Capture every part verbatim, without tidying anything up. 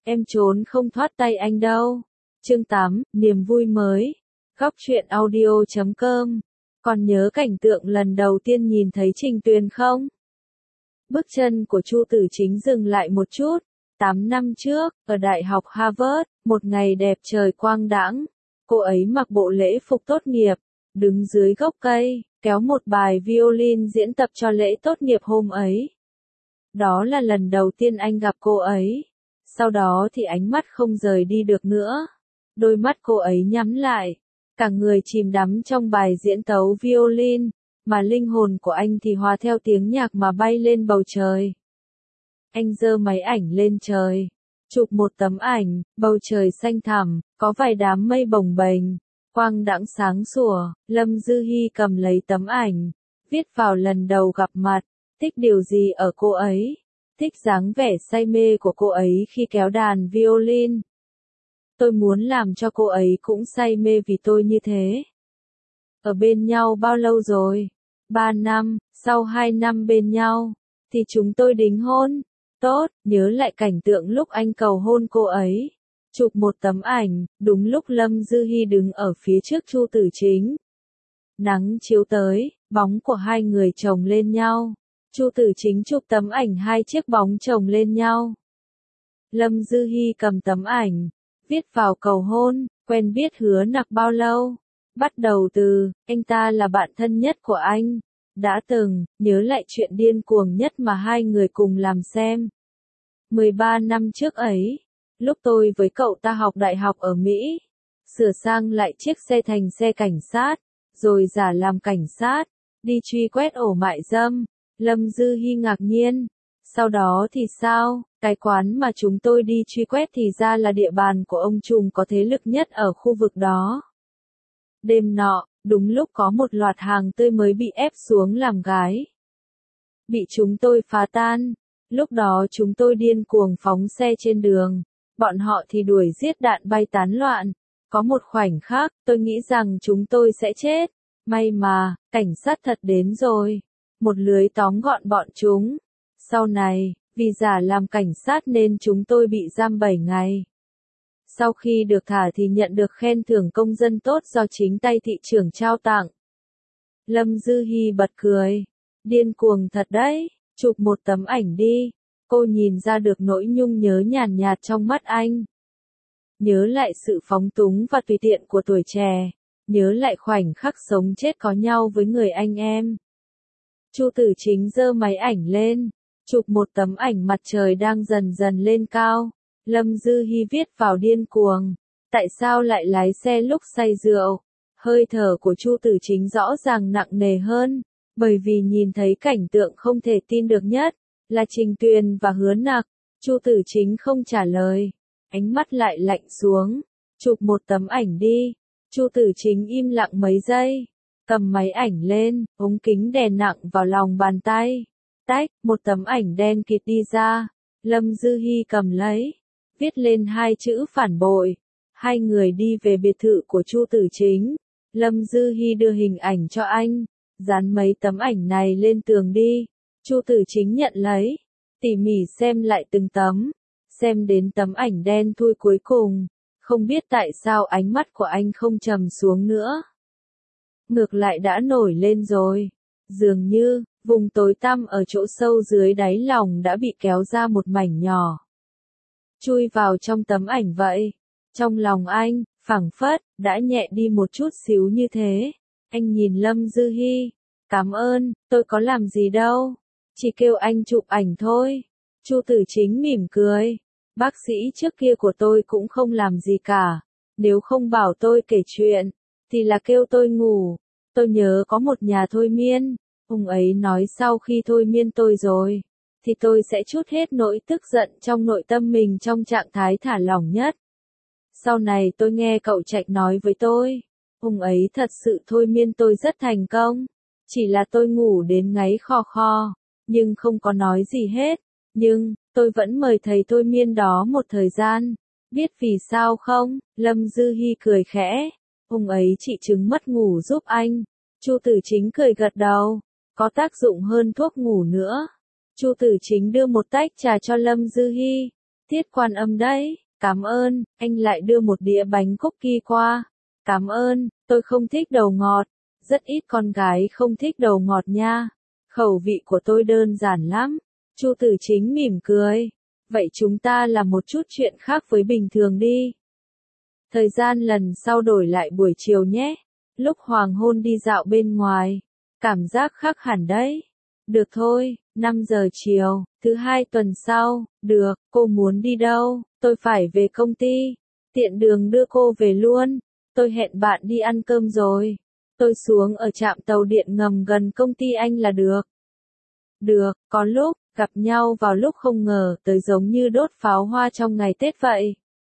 Em trốn không thoát tay anh đâu. Chương tám, niềm vui mới. Góc truyện audio chấm com. Còn nhớ cảnh tượng lần đầu tiên nhìn thấy Trình Tuyền không? Bước chân của Chu Tử Chính dừng lại một chút. Tám năm trước, ở Đại học Harvard, một ngày đẹp trời quang đãng, cô ấy mặc bộ lễ phục tốt nghiệp, đứng dưới gốc cây, kéo một bài violin diễn tập cho lễ tốt nghiệp hôm ấy. Đó là lần đầu tiên anh gặp cô ấy. Sau đó thì ánh mắt không rời đi được nữa. Đôi mắt cô ấy nhắm lại, cả người chìm đắm trong bài diễn tấu violin, mà linh hồn của anh thì hòa theo tiếng nhạc mà bay lên bầu trời. Anh giơ máy ảnh lên trời, chụp một tấm ảnh, bầu trời xanh thẳm, có vài đám mây bồng bềnh, quang đãng sáng sủa. Lâm Dư Hi cầm lấy tấm ảnh, viết vào lần đầu gặp mặt, thích điều gì ở cô ấy, thích dáng vẻ say mê của cô ấy khi kéo đàn violin. Tôi muốn làm cho cô ấy cũng say mê vì tôi như thế. Ở bên nhau bao lâu rồi? Ba năm, sau hai năm bên nhau, thì chúng tôi đính hôn. Tốt, nhớ lại cảnh tượng lúc anh cầu hôn cô ấy. Chụp một tấm ảnh, đúng lúc Lâm Dư Hi đứng ở phía trước Chu Tử Chính. Nắng chiếu tới, bóng của hai người chồng lên nhau. Chu Tử Chính chụp tấm ảnh hai chiếc bóng chồng lên nhau. Lâm Dư Hi cầm tấm ảnh, viết vào cầu hôn, quen biết hứa nặc bao lâu. Bắt đầu từ, anh ta là bạn thân nhất của anh. Đã từng, nhớ lại chuyện điên cuồng nhất mà hai người cùng làm xem. mười ba năm trước ấy, lúc tôi với cậu ta học đại học ở Mỹ, sửa sang lại chiếc xe thành xe cảnh sát, rồi giả làm cảnh sát, đi truy quét ổ mại dâm. Lâm Dư Hi ngạc nhiên. Sau đó thì sao? Cái quán mà chúng tôi đi truy quét thì ra là địa bàn của ông trùm có thế lực nhất ở khu vực đó. Đêm nọ, đúng lúc có một loạt hàng tươi mới bị ép xuống làm gái. Bị chúng tôi phá tan. Lúc đó chúng tôi điên cuồng phóng xe trên đường. Bọn họ thì đuổi giết đạn bay tán loạn. Có một khoảnh khắc, tôi nghĩ rằng chúng tôi sẽ chết. May mà, cảnh sát thật đến rồi. Một lưới tóm gọn bọn chúng. Sau này, vì giả làm cảnh sát nên chúng tôi bị giam bảy ngày. Sau khi được thả thì nhận được khen thưởng công dân tốt do chính tay thị trưởng trao tặng. Lâm Dư Hi bật cười. Điên cuồng thật đấy, chụp một tấm ảnh đi. Cô nhìn ra được nỗi nhung nhớ nhàn nhạt trong mắt anh. Nhớ lại sự phóng túng và tùy tiện của tuổi trẻ. Nhớ lại khoảnh khắc sống chết có nhau với người anh em. Chu Tử Chính giơ máy ảnh lên, chụp một tấm ảnh mặt trời đang dần dần lên cao. Lâm Dư Hi viết vào điên cuồng. Tại sao lại lái xe lúc say rượu? Hơi thở của Chu Tử Chính rõ ràng nặng nề hơn, bởi vì nhìn thấy cảnh tượng không thể tin được nhất, là Trình Tuyền và Hứa Nặc. Chu Tử Chính không trả lời, ánh mắt lại lạnh xuống. Chụp một tấm ảnh đi. Chu Tử Chính im lặng mấy giây, cầm máy ảnh lên, ống kính đè nặng vào lòng bàn tay. Tách, một tấm ảnh đen kịt đi ra. Lâm Dư Hi cầm lấy, viết lên hai chữ phản bội. Hai người đi về biệt thự của Chu Tử Chính. Lâm Dư Hi đưa hình ảnh cho anh, dán mấy tấm ảnh này lên tường đi. Chu Tử Chính nhận lấy, tỉ mỉ xem lại từng tấm, xem đến tấm ảnh đen thui cuối cùng, không biết tại sao ánh mắt của anh không trầm xuống nữa, ngược lại đã nổi lên rồi. Dường như, vùng tối tăm ở chỗ sâu dưới đáy lòng đã bị kéo ra một mảnh nhỏ, chui vào trong tấm ảnh vậy. Trong lòng anh, phảng phất, đã nhẹ đi một chút xíu như thế. Anh nhìn Lâm Dư Hi. Cảm ơn, tôi có làm gì đâu. Chỉ kêu anh chụp ảnh thôi. Chu Tử Chính mỉm cười. Bác sĩ trước kia của tôi cũng không làm gì cả. Nếu không bảo tôi kể chuyện, thì là kêu tôi ngủ. Tôi nhớ có một nhà thôi miên. Ông ấy nói sau khi thôi miên tôi rồi, thì tôi sẽ trút hết nỗi tức giận trong nội tâm mình trong trạng thái thả lỏng nhất. Sau này tôi nghe cậu Trạch nói với tôi, ông ấy thật sự thôi miên tôi rất thành công. Chỉ là tôi ngủ đến ngáy khò khò, nhưng không có nói gì hết. Nhưng, tôi vẫn mời thầy thôi miên đó một thời gian. Biết vì sao không? Lâm Dư Hi cười khẽ. Ông ấy trị chứng mất ngủ giúp anh. Chu Tử Chính cười gật đầu. Có tác dụng hơn thuốc ngủ nữa. Chu Tử Chính đưa một tách trà cho Lâm Dư Hi. Tiết Quan Âm đấy, cảm ơn, anh lại đưa một đĩa bánh cookie qua. Cảm ơn, tôi không thích đầu ngọt, rất ít con gái không thích đầu ngọt nha. Khẩu vị của tôi đơn giản lắm. Chu Tử Chính mỉm cười. Vậy chúng ta làm một chút chuyện khác với bình thường đi. Thời gian lần sau đổi lại buổi chiều nhé. Lúc hoàng hôn đi dạo bên ngoài. Cảm giác khác hẳn đấy. Được thôi, năm giờ chiều, thứ hai tuần sau. Được, cô muốn đi đâu? Tôi phải về công ty. Tiện đường đưa cô về luôn. Tôi hẹn bạn đi ăn cơm rồi. Tôi xuống ở trạm tàu điện ngầm gần công ty anh là được. Được, có lúc, gặp nhau vào lúc không ngờ tới giống như đốt pháo hoa trong ngày Tết vậy.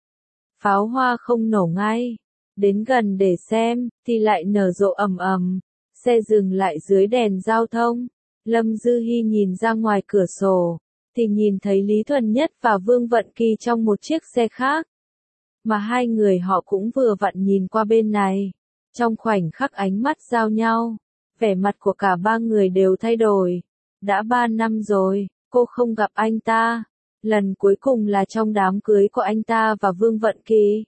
Pháo hoa không nổ ngay. Đến gần để xem, thì lại nở rộ ầm ầm. Xe dừng lại dưới đèn giao thông. Lâm Dư Hi nhìn ra ngoài cửa sổ, thì nhìn thấy Lý Thuần Nhất và Vương Vận Kỳ trong một chiếc xe khác. Mà hai người họ cũng vừa vặn nhìn qua bên này. Trong khoảnh khắc ánh mắt giao nhau, vẻ mặt của cả ba người đều thay đổi. Đã ba năm rồi, cô không gặp anh ta. Lần cuối cùng là trong đám cưới của anh ta và Vương Vận Kỳ.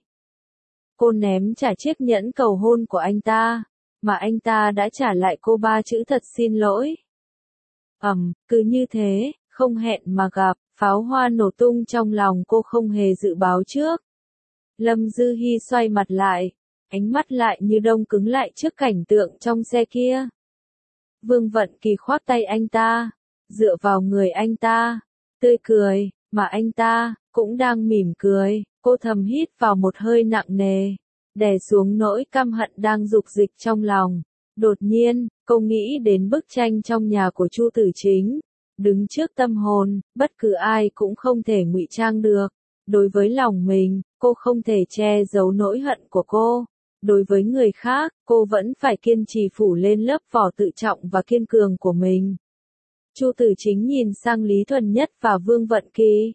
Cô ném trả chiếc nhẫn cầu hôn của anh ta, mà anh ta đã trả lại cô ba chữ thật xin lỗi. Ầm, um, cứ như thế, không hẹn mà gặp, pháo hoa nổ tung trong lòng cô không hề dự báo trước. Lâm Dư Hi xoay mặt lại, ánh mắt lại như đông cứng lại trước cảnh tượng trong xe kia. Vương Vận Kỳ khoác tay anh ta, dựa vào người anh ta, tươi cười, mà anh ta cũng đang mỉm cười. Cô thầm hít vào một hơi nặng nề, đè xuống nỗi căm hận đang dục dịch trong lòng. Đột nhiên, cô nghĩ đến bức tranh trong nhà của Chu Tử Chính. Đứng trước tâm hồn, bất cứ ai cũng không thể ngụy trang được. Đối với lòng mình, cô không thể che giấu nỗi hận của cô. Đối với người khác, cô vẫn phải kiên trì phủ lên lớp vỏ tự trọng và kiên cường của mình. Chu Tử Chính nhìn sang Lý Thuần Nhất và Vương Vận Kỳ.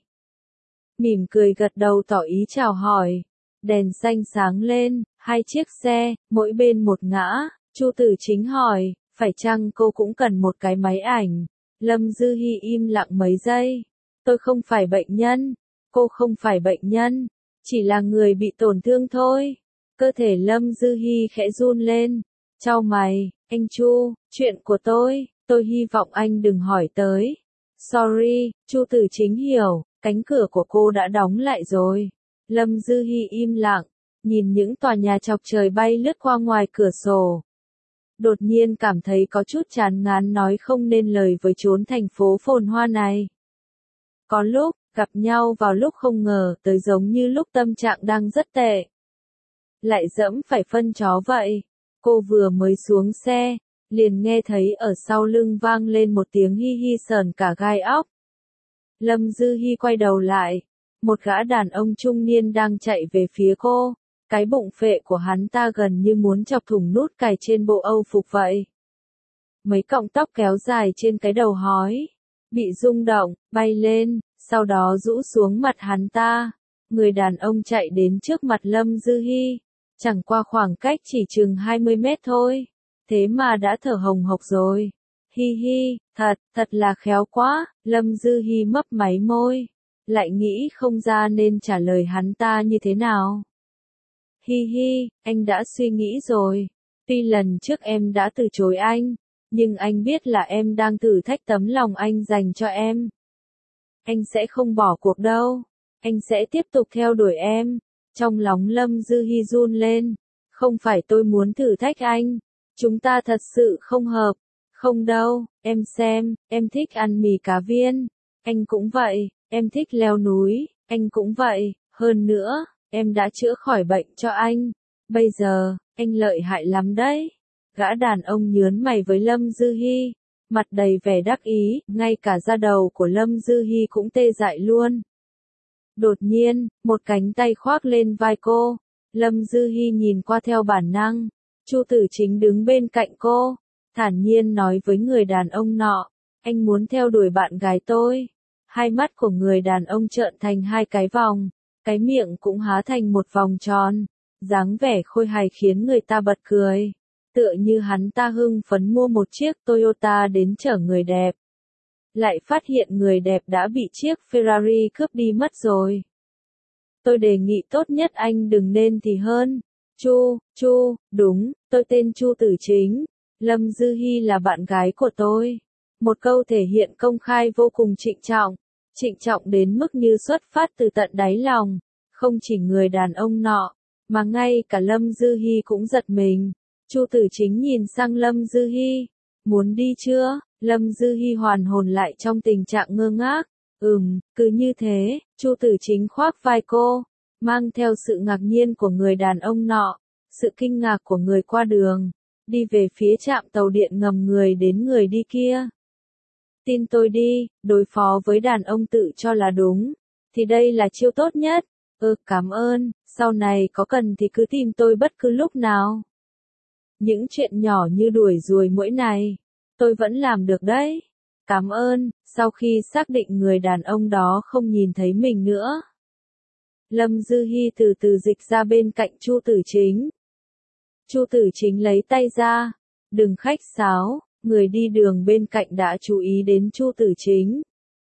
Mỉm cười gật đầu tỏ ý chào hỏi. Đèn xanh sáng lên, hai chiếc xe, mỗi bên một ngã. Chu Tử Chính hỏi, phải chăng cô cũng cần một cái máy ảnh? Lâm Dư Hi im lặng mấy giây. Tôi không phải bệnh nhân. Cô không phải bệnh nhân. Chỉ là người bị tổn thương thôi. Cơ thể Lâm Dư Hi khẽ run lên. Chau mày, anh Chu, chuyện của tôi, tôi hy vọng anh đừng hỏi tới. Sorry, Chu Tử Chính hiểu, cánh cửa của cô đã đóng lại rồi. Lâm Dư Hi im lặng, nhìn những tòa nhà chọc trời bay lướt qua ngoài cửa sổ. Đột nhiên cảm thấy có chút chán ngán nói không nên lời với chốn thành phố phồn hoa này. Có lúc, gặp nhau vào lúc không ngờ tới giống như lúc tâm trạng đang rất tệ. Lại dẫm phải phân chó vậy. Cô vừa mới xuống xe, liền nghe thấy ở sau lưng vang lên một tiếng hi hi sờn cả gai óc. Lâm Dư Hi quay đầu lại, một gã đàn ông trung niên đang chạy về phía cô. Cái bụng phệ của hắn ta gần như muốn chọc thủng nút cài trên bộ âu phục vậy. Mấy cọng tóc kéo dài trên cái đầu hói, bị rung động, bay lên, sau đó rũ xuống mặt hắn ta. Người đàn ông chạy đến trước mặt Lâm Dư Hi, chẳng qua khoảng cách chỉ chừng hai mươi mét thôi. Thế mà đã thở hồng hộc rồi. Hi hi, thật, thật là khéo quá. Lâm Dư Hi mấp máy môi, lại nghĩ không ra nên trả lời hắn ta như thế nào. Hi hi, anh đã suy nghĩ rồi. Tuy lần trước em đã từ chối anh, nhưng anh biết là em đang thử thách tấm lòng anh dành cho em. Anh sẽ không bỏ cuộc đâu. Anh sẽ tiếp tục theo đuổi em. Trong lòng Lâm Dư Hi run lên. Không phải tôi muốn thử thách anh. Chúng ta thật sự không hợp. Không đâu, em xem, em thích ăn mì cá viên. Anh cũng vậy, em thích leo núi. Anh cũng vậy, hơn nữa, em đã chữa khỏi bệnh cho anh. Bây giờ, anh lợi hại lắm đấy. Gã đàn ông nhớn mày với Lâm Dư Hi, mặt đầy vẻ đắc ý, ngay cả da đầu của Lâm Dư Hi cũng tê dại luôn. Đột nhiên, một cánh tay khoác lên vai cô. Lâm Dư Hi nhìn qua theo bản năng. Chu Tử Chính đứng bên cạnh cô, thản nhiên nói với người đàn ông nọ, anh muốn theo đuổi bạn gái tôi. Hai mắt của người đàn ông trợn thành hai cái vòng, cái miệng cũng há thành một vòng tròn, dáng vẻ khôi hài khiến người ta bật cười. Tựa như hắn ta hưng phấn mua một chiếc Toyota đến chở người đẹp. lại phát hiện người đẹp đã bị chiếc Ferrari cướp đi mất rồi. Tôi đề nghị tốt nhất anh đừng nên thì hơn. Chu, Chu, đúng, tôi tên Chu Tử Chính. Lâm Dư Hi là bạn gái của tôi. Một câu thể hiện công khai vô cùng trịnh trọng. Trịnh trọng đến mức như xuất phát từ tận đáy lòng. Không chỉ người đàn ông nọ, mà ngay cả Lâm Dư Hi cũng giật mình. Chu Tử Chính nhìn sang Lâm Dư Hi. Muốn đi chưa? Lâm Dư Hi hoàn hồn lại trong tình trạng ngơ ngác. Ừm, cứ như thế, Chu Tử Chính khoác vai cô, mang theo sự ngạc nhiên của người đàn ông nọ, sự kinh ngạc của người qua đường, đi về phía trạm tàu điện ngầm người đến người đi kia. Tin tôi đi, đối phó với đàn ông tự cho là đúng, thì đây là chiêu tốt nhất. Ừ, cảm ơn, sau này có cần thì cứ tìm tôi bất cứ lúc nào. Những chuyện nhỏ như đuổi ruồi muỗi này, tôi vẫn làm được đấy. Cảm ơn. Sau khi xác định người đàn ông đó không nhìn thấy mình nữa, Lâm Dư Hi từ từ dịch ra bên cạnh Chu Tử Chính. Chu Tử Chính lấy tay ra. Đừng khách sáo, người đi đường bên cạnh đã chú ý đến Chu Tử Chính.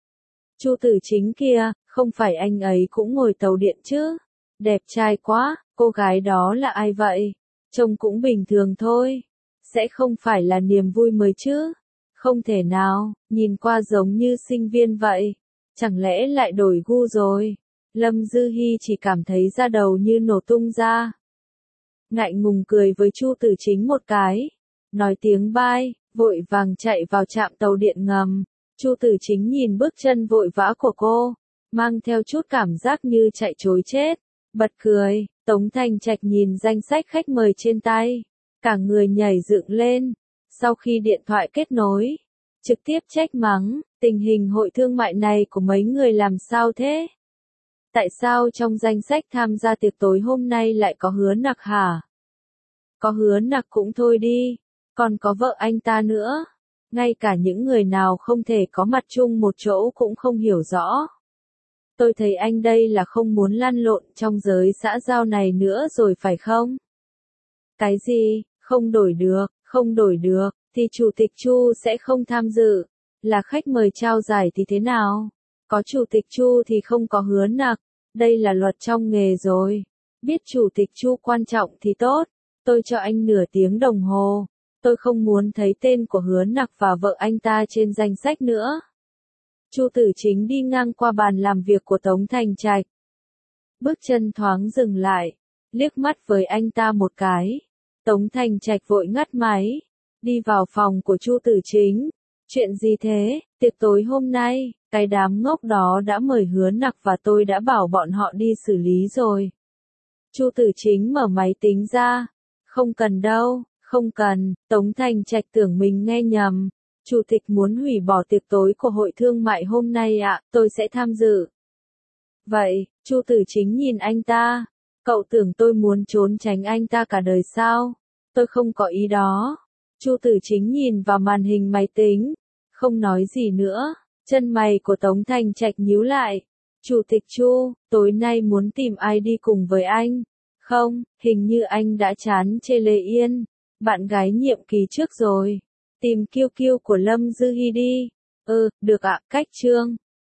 Chu Tử Chính kia, không phải anh ấy cũng ngồi tàu điện chứ? Đẹp trai quá, cô gái đó là ai vậy? Trông cũng bình thường thôi. Sẽ không phải là niềm vui mới chứ? Không thể nào, nhìn qua giống như sinh viên vậy. Chẳng lẽ lại đổi gu rồi? Lâm Dư Hi chỉ cảm thấy da đầu như nổ tung ra. Ngại ngùng cười với Chu Tử Chính một cái. Nói tiếng bye, vội vàng chạy vào trạm tàu điện ngầm. Chu Tử Chính nhìn bước chân vội vã của cô, mang theo chút cảm giác như chạy trối chết. Bật cười, Tống Thành Trạch nhìn danh sách khách mời trên tay. Cả người nhảy dựng lên. Sau khi điện thoại kết nối, trực tiếp trách mắng, tình hình hội thương mại này của mấy người làm sao thế? Tại sao trong danh sách tham gia tiệc tối hôm nay lại có Hứa Nặc hả? Có Hứa Nặc cũng thôi đi, còn có vợ anh ta nữa. Ngay cả những người nào không thể có mặt chung một chỗ cũng không hiểu rõ. Tôi thấy anh đây là không muốn lăn lộn trong giới xã giao này nữa rồi phải không? Cái gì, không đổi được, không đổi được, thì Chủ tịch Chu sẽ không tham dự. Là khách mời trao giải thì thế nào? Có Chủ tịch Chu thì không có Hứa Nặc. Đây là luật trong nghề rồi. Biết Chủ tịch Chu quan trọng thì tốt. Tôi cho anh nửa tiếng đồng hồ. Tôi không muốn thấy tên của Hứa Nặc và vợ anh ta trên danh sách nữa. Chu Tử Chính đi ngang qua bàn làm việc của Tống Thành Trạch. Bước chân thoáng dừng lại, liếc mắt với anh ta một cái. Tống Thành Trạch vội ngắt máy, đi vào phòng của Chu Tử Chính. Chuyện gì thế? Tiệc tối hôm nay, cái đám ngốc đó đã mời Hứa Nặc và tôi đã bảo bọn họ đi xử lý rồi. Chu Tử Chính mở máy tính ra. Không cần đâu, không cần. Tống Thành Trạch tưởng mình nghe nhầm. Chủ tịch muốn hủy bỏ tiệc tối của hội thương mại hôm nay ạ, à, tôi sẽ tham dự. Vậy, Chu Tử Chính nhìn anh ta. Cậu tưởng tôi muốn trốn tránh anh ta cả đời sao? Tôi không có ý đó. Chu Tử Chính nhìn vào màn hình máy tính, không nói gì nữa. Chân mày của Tống Thành Trạch nhíu lại. Chủ tịch Chu, tối nay muốn tìm ai đi cùng với anh? Không, hình như anh đã chán chê Lê Yên, bạn gái nhiệm kỳ trước rồi. Tìm Kiêu Kiêu của Lâm Dư Hi đi. Ừ, được ạ, cách chương.